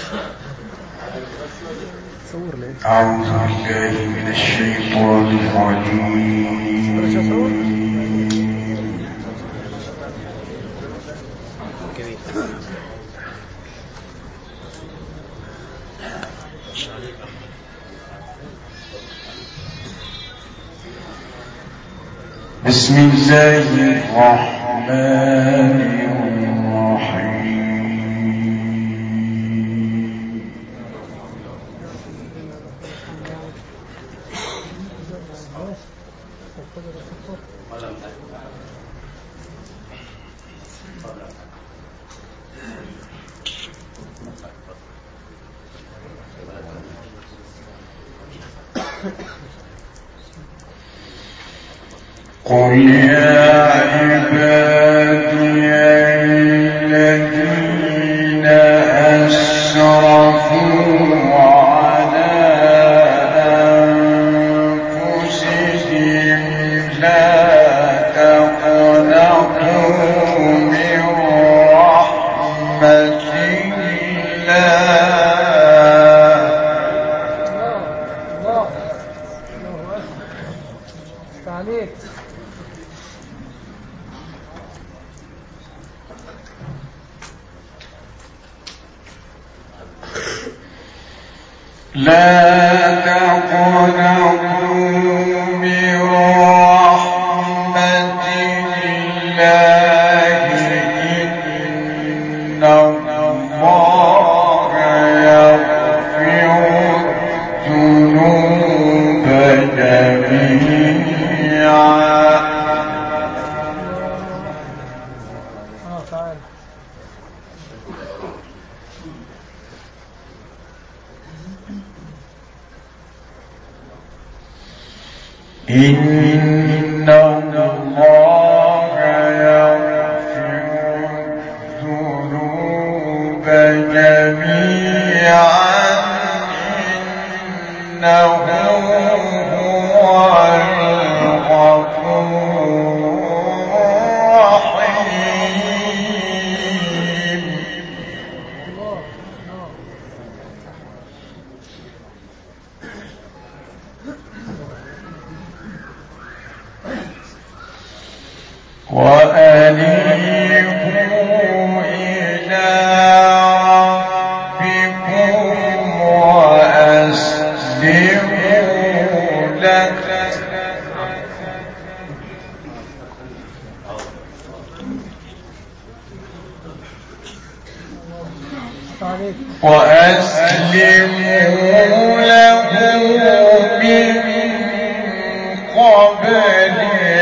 أعوذ بالله من الشيطان الرجيم. بسم الله الرحمن الرحيم. قل يا عبادي الذين أسرفوا على أنفسهم لا تقنطوا من رحمة لا تقنطوا من رحمة الله إن الله يغفر الذنوب جميعا. إن الله يغفر الذنوب جميعا إنه هو الغفور الرحيم. وأنيبوا إلى ربكم وأسلموا له من قبل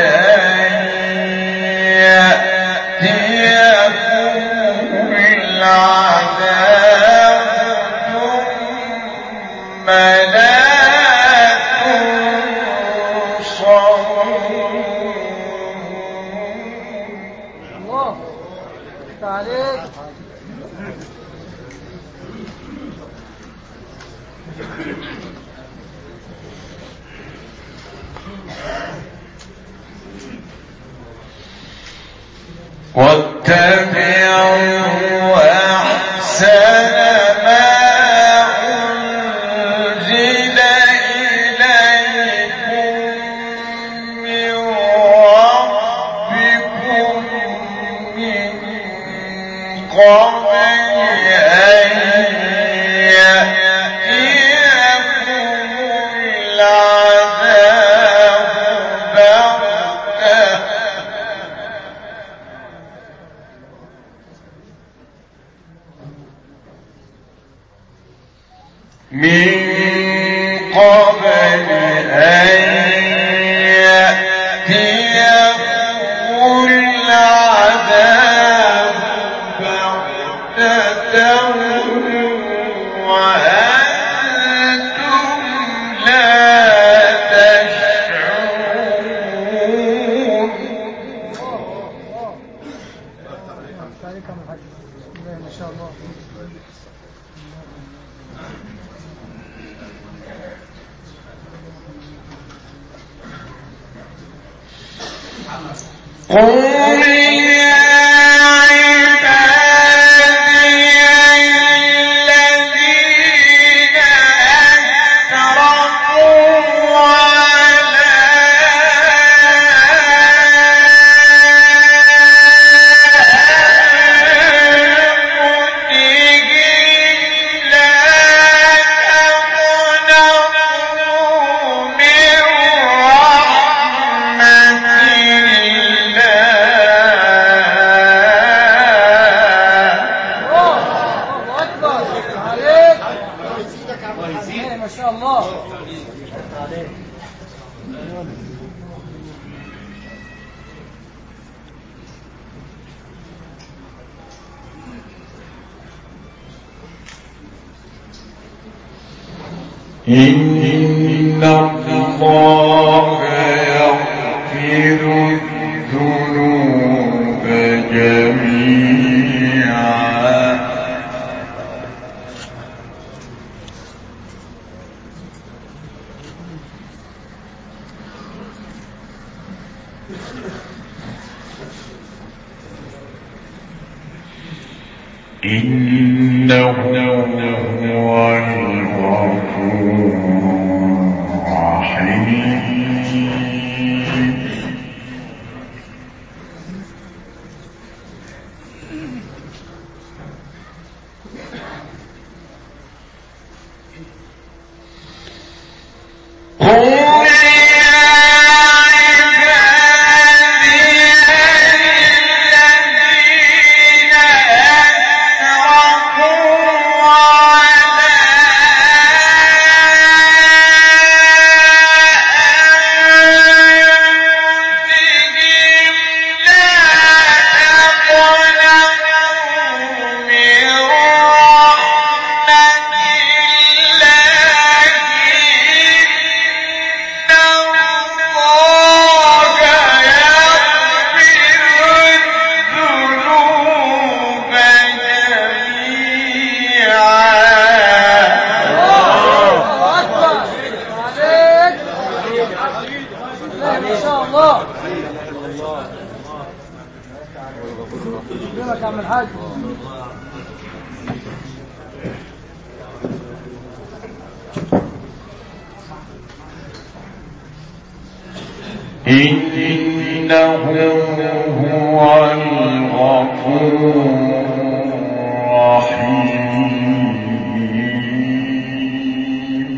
يأتيكم العذاب ثم لا تنصرون. الله عليك. واتبعوا أحسن ما أنزل إليكم من ربكم من قبل أن يأتيكم العذاب بغتة من قبل أن يأتيكم العذاب بغتة وأنتم لا تشعرون. ما شاء الله. قل يا عبادي الذين إن الله يغفر الذنوب جميعا إنه هو الغفور الرحيم إنه هو الغفور الرحيم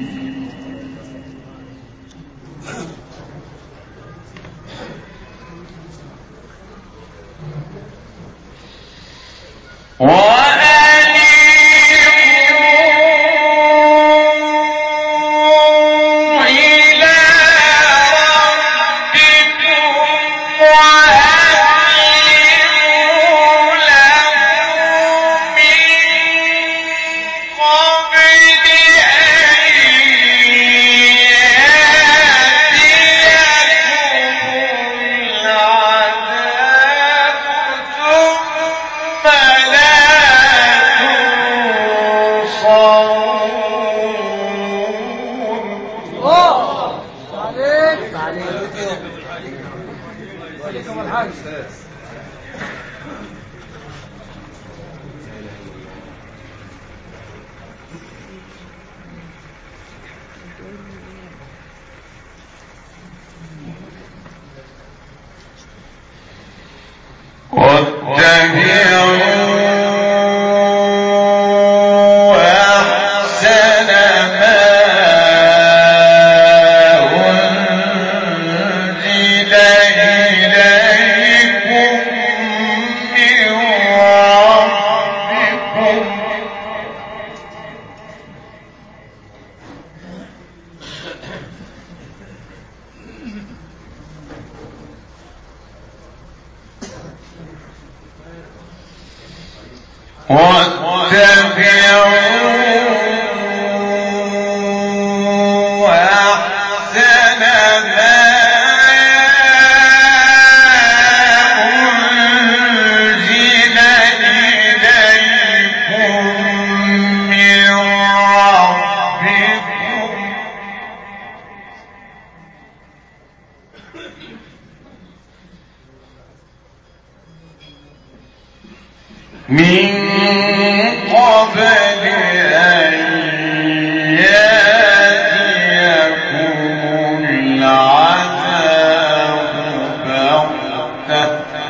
من قبل أن يأتيكم العذاب بغتة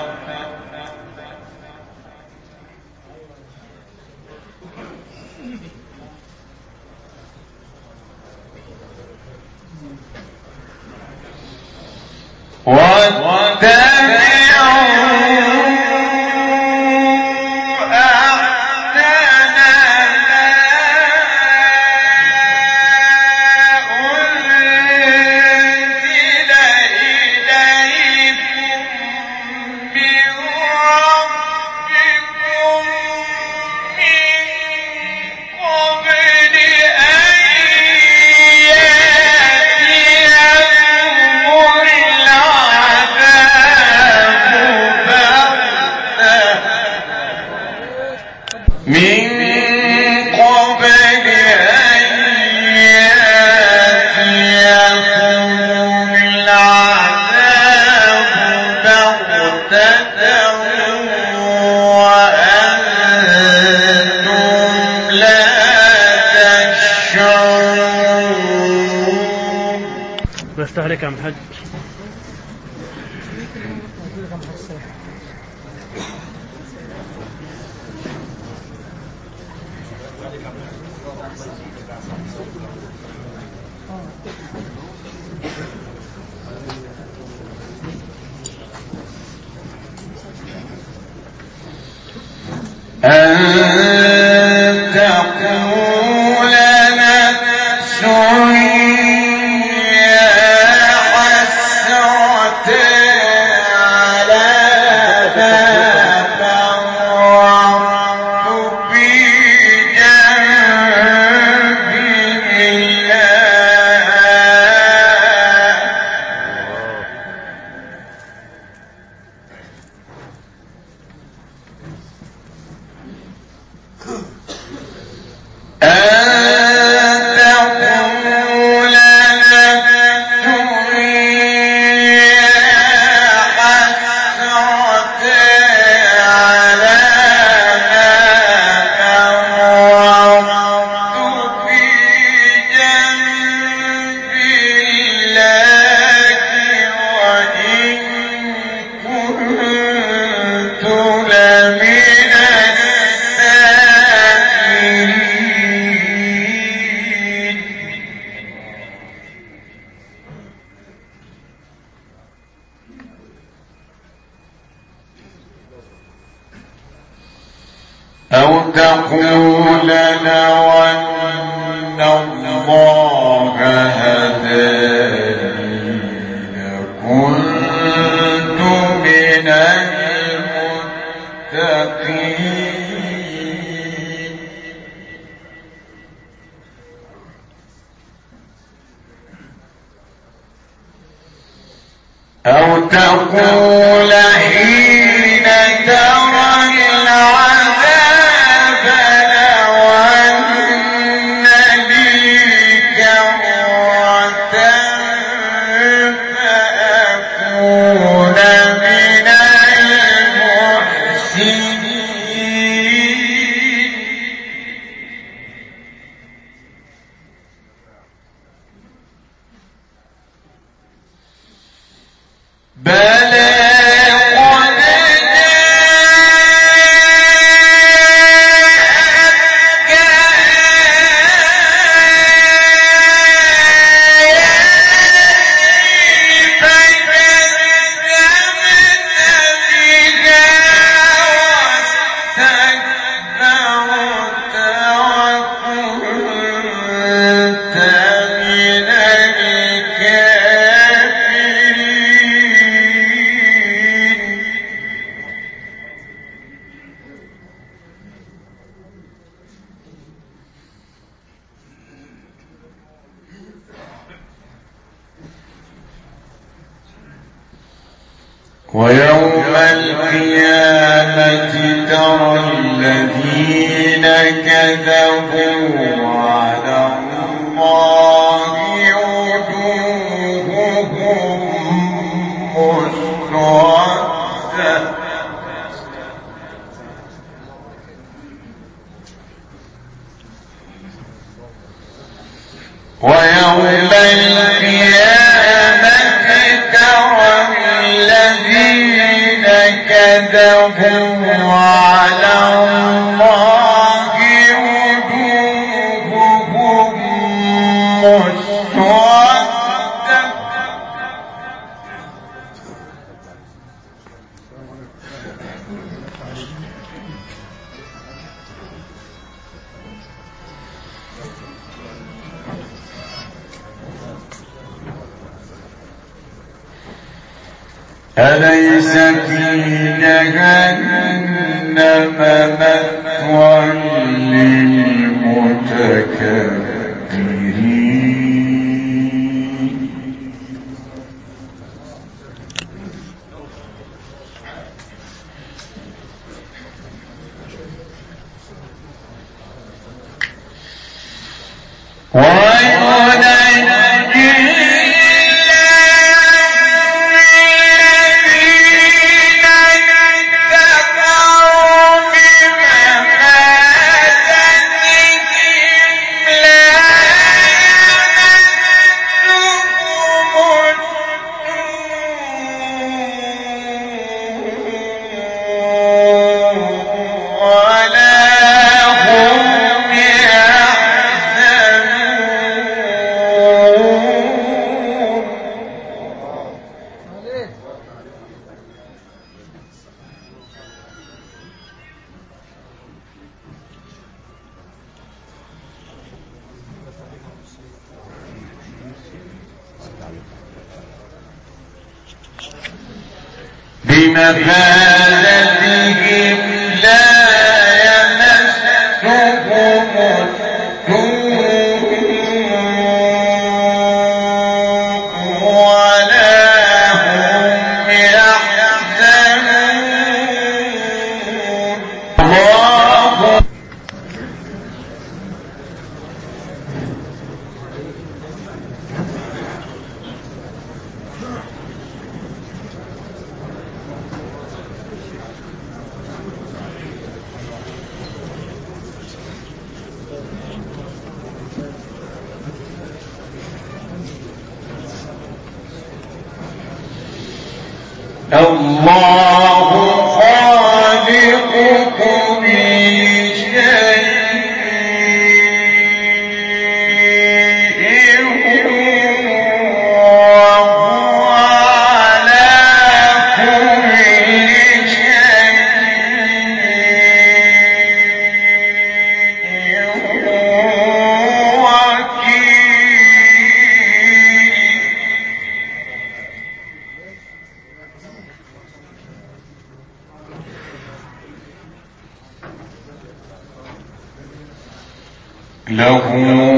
واتبعوا أحسن من قبل أن يأتيكم العذاب بغتة وأنتم لا تشعرون. بفتح عليك يا عم الحاج. أن تقول نفس يا حسرة على ما فرطت في جنب الله. أو تقول لو أن الله هداني لكنت من المتقين. أو تقول حين ترى العذاب لو أن لي كرة فأكون من المحسنين. بلى قد جاءتك آياتي فكذبت بها واستكبرت وكنت من الكافرين. ويوم القيامة ترى الذين كذبوا على الله وجوههم مسودة ويوم القيامة ترى الذين كذبوا على الله وجوههم مسودة أليس في جهنم مثوى للمتكبرين. بمفازتهم لا يمسهم السوء ولا هم يحزنون. الله خالق كل شيء وهو على كل شيء له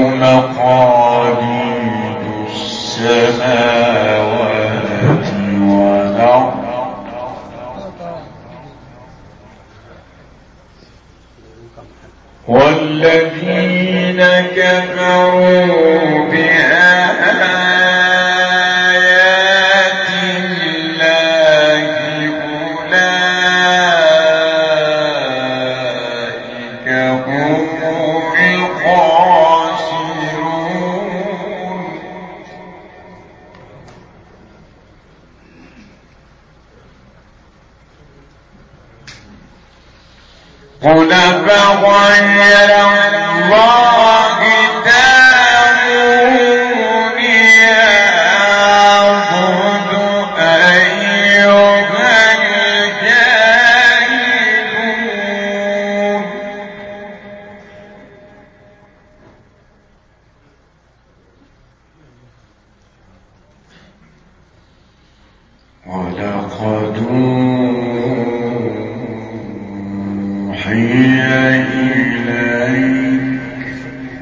مقاليد السماوات والأرض والذين كفروا بآيات الله أولئك هم الخاسرون. قل أفغير الله تأمروني أعبد أيها الجاهلون. ولقد أوحي إليك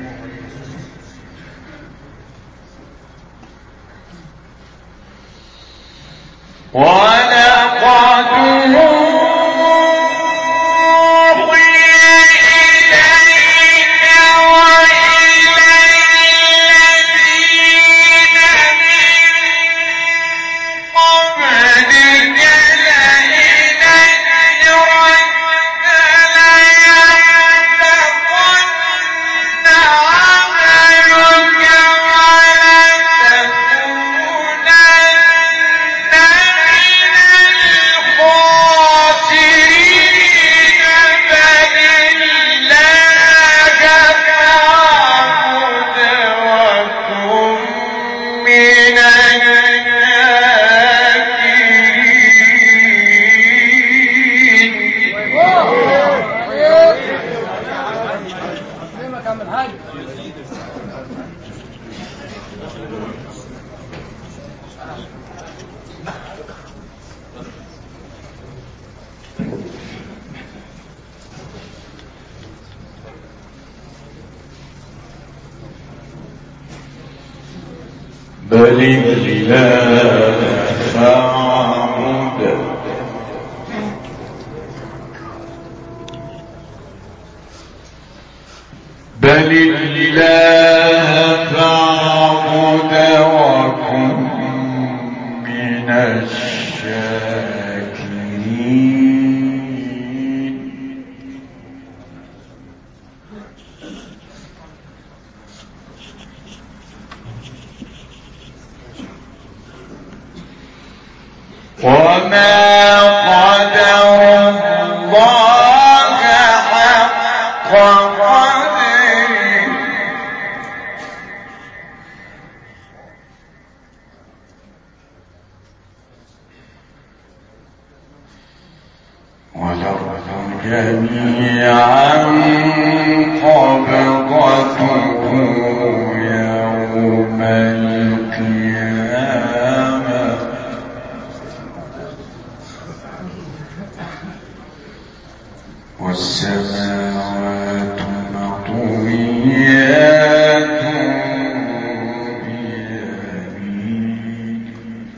بل الله فاعبد بل الله وكن من الشاكرين وما قدر الله حق قدره والأرض جميعا قبضته يوم القيامة والسماوات مطويات بيمينه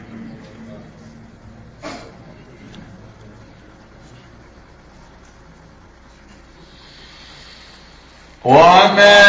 وما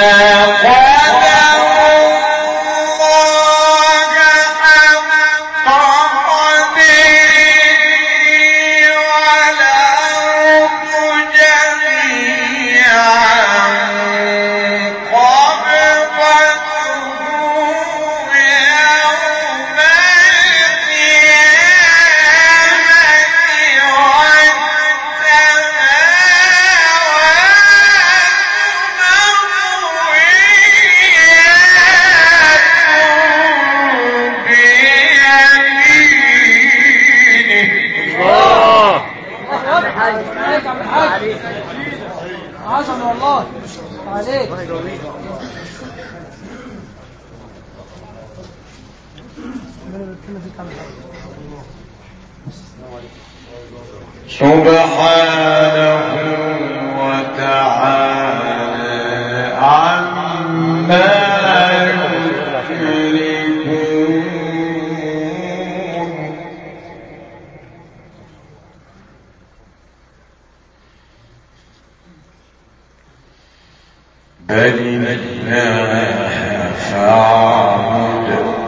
عظم والله عليك. سبحانه وتعالى عما يشركون بل الله فاعبد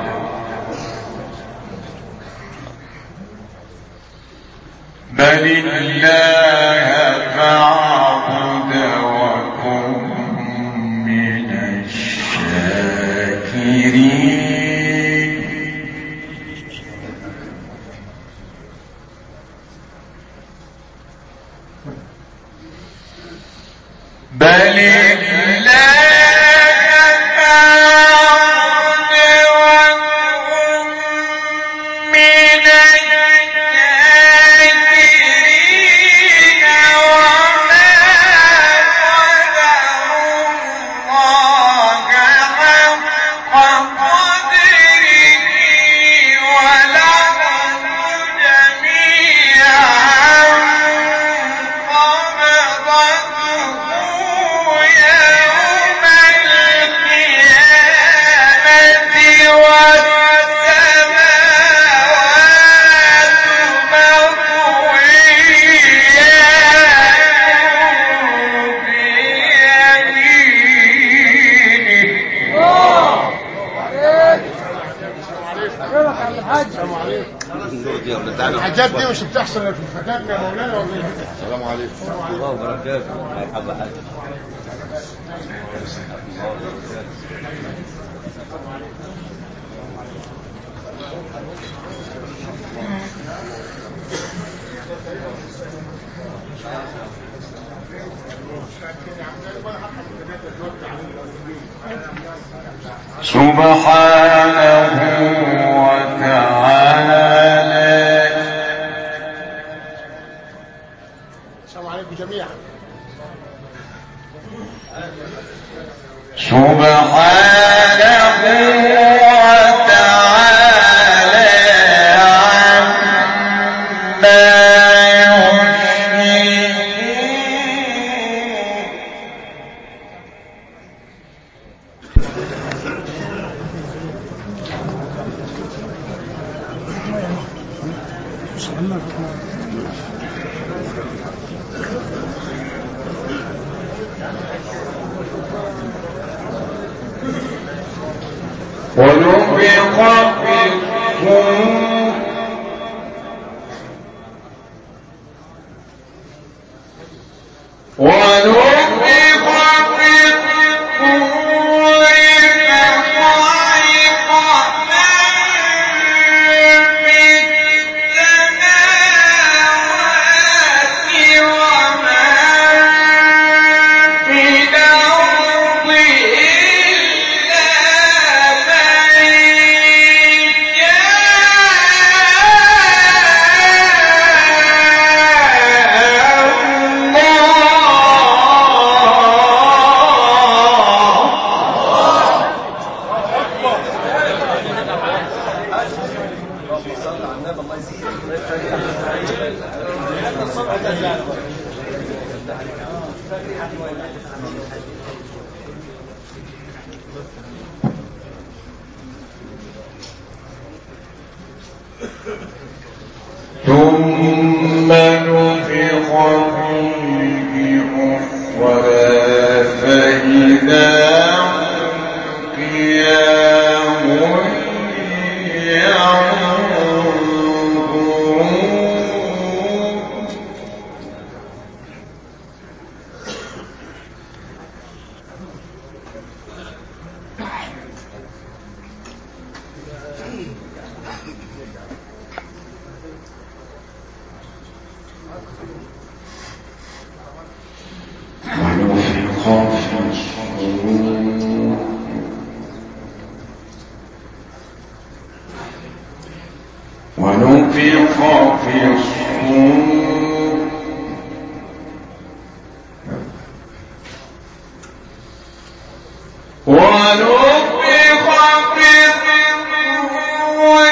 بل الله فاعبد وكن من الشاكرين بل الحاجات دي مش بتحصل في الفتاة يا مولانا ولا ايه؟ السلام عليكم ورحمة الله وبركاته. مرحبا حاج. سبحانه وتعالى السلام عليكم جميعا. سبحانه وتعالى عما يشركون ثم نفخ فيه أخرى فإذا هم قيام ينظرون ونفخ في الصور ونفخ في الصور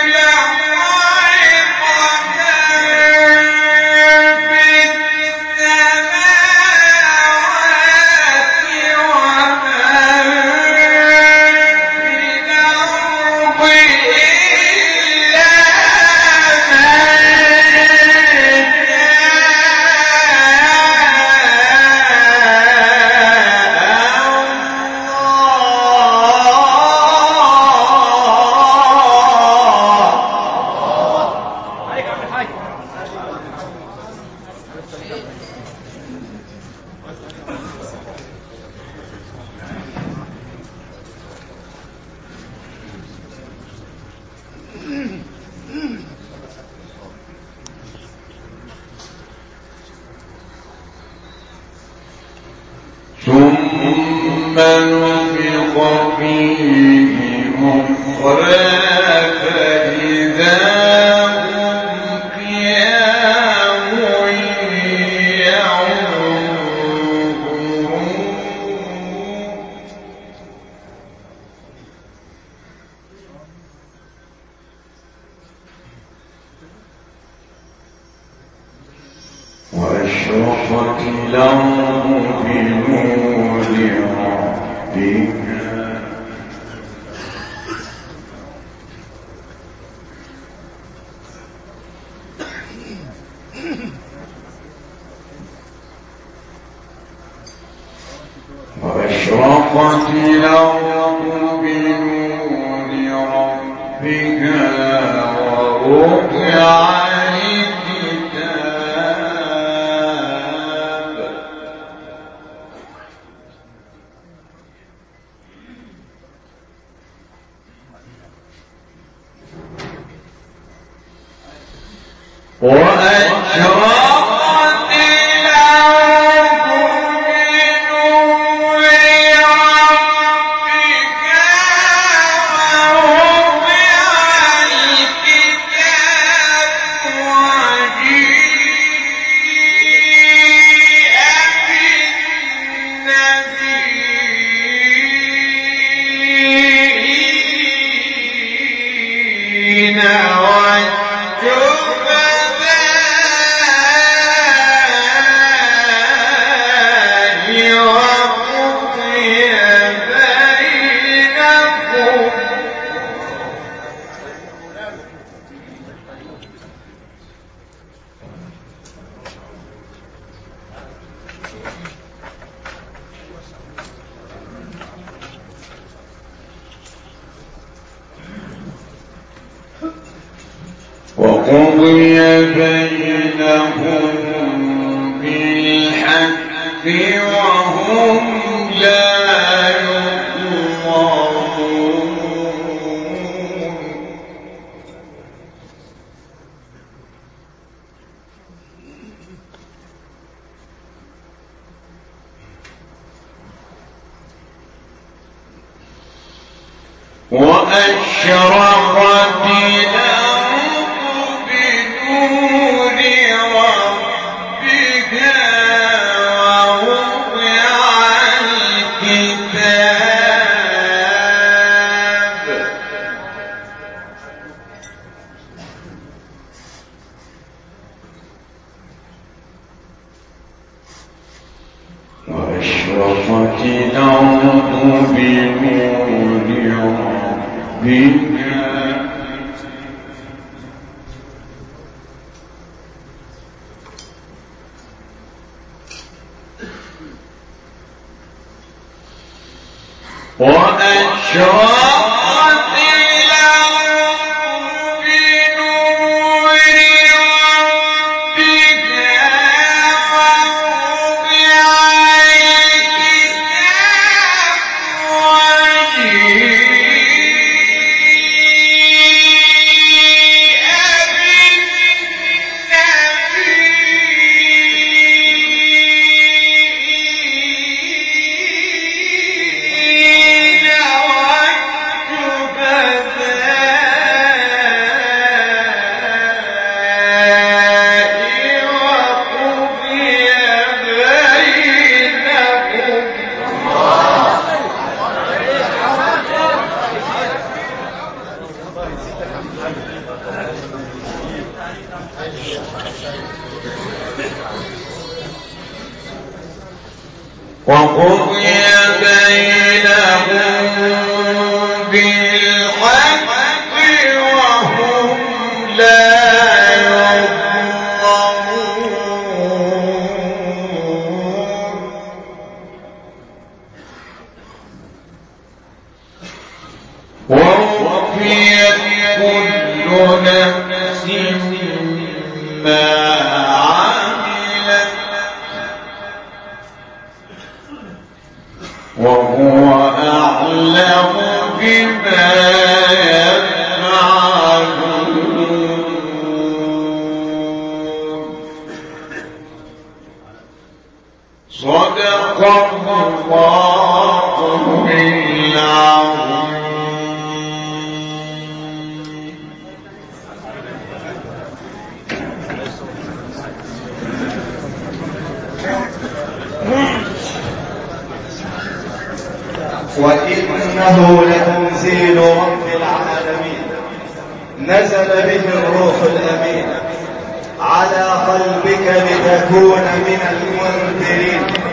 ثم نفخ فيه أخرى فإذا هم قيام ينظرون وأشرقت الأرض بنور ربها وأشرقت الأرض بنور ربها ورفع الكتاب وأشرقت الأرض بنور ربها ورفع الكتاب وجيء بالنبيين وقضي بينهم بالحق وهم لا يظلمون وأشرقت الأرض بنور ربها ووضع الكتاب وأشرقت وأشرقت الأرض بنور ربها وأشرقت الأرض بنور ربها ووضع الكتاب وقضي بينهم بالحق وهم لا يظلمون ووفيت كل نفس ما عملت وهو أعلم بما يفعلون صدق الله العظيم. وإنه لتنزيل رب العالمين نزل به الروح الأمين على قلبك لتكون من المنذرين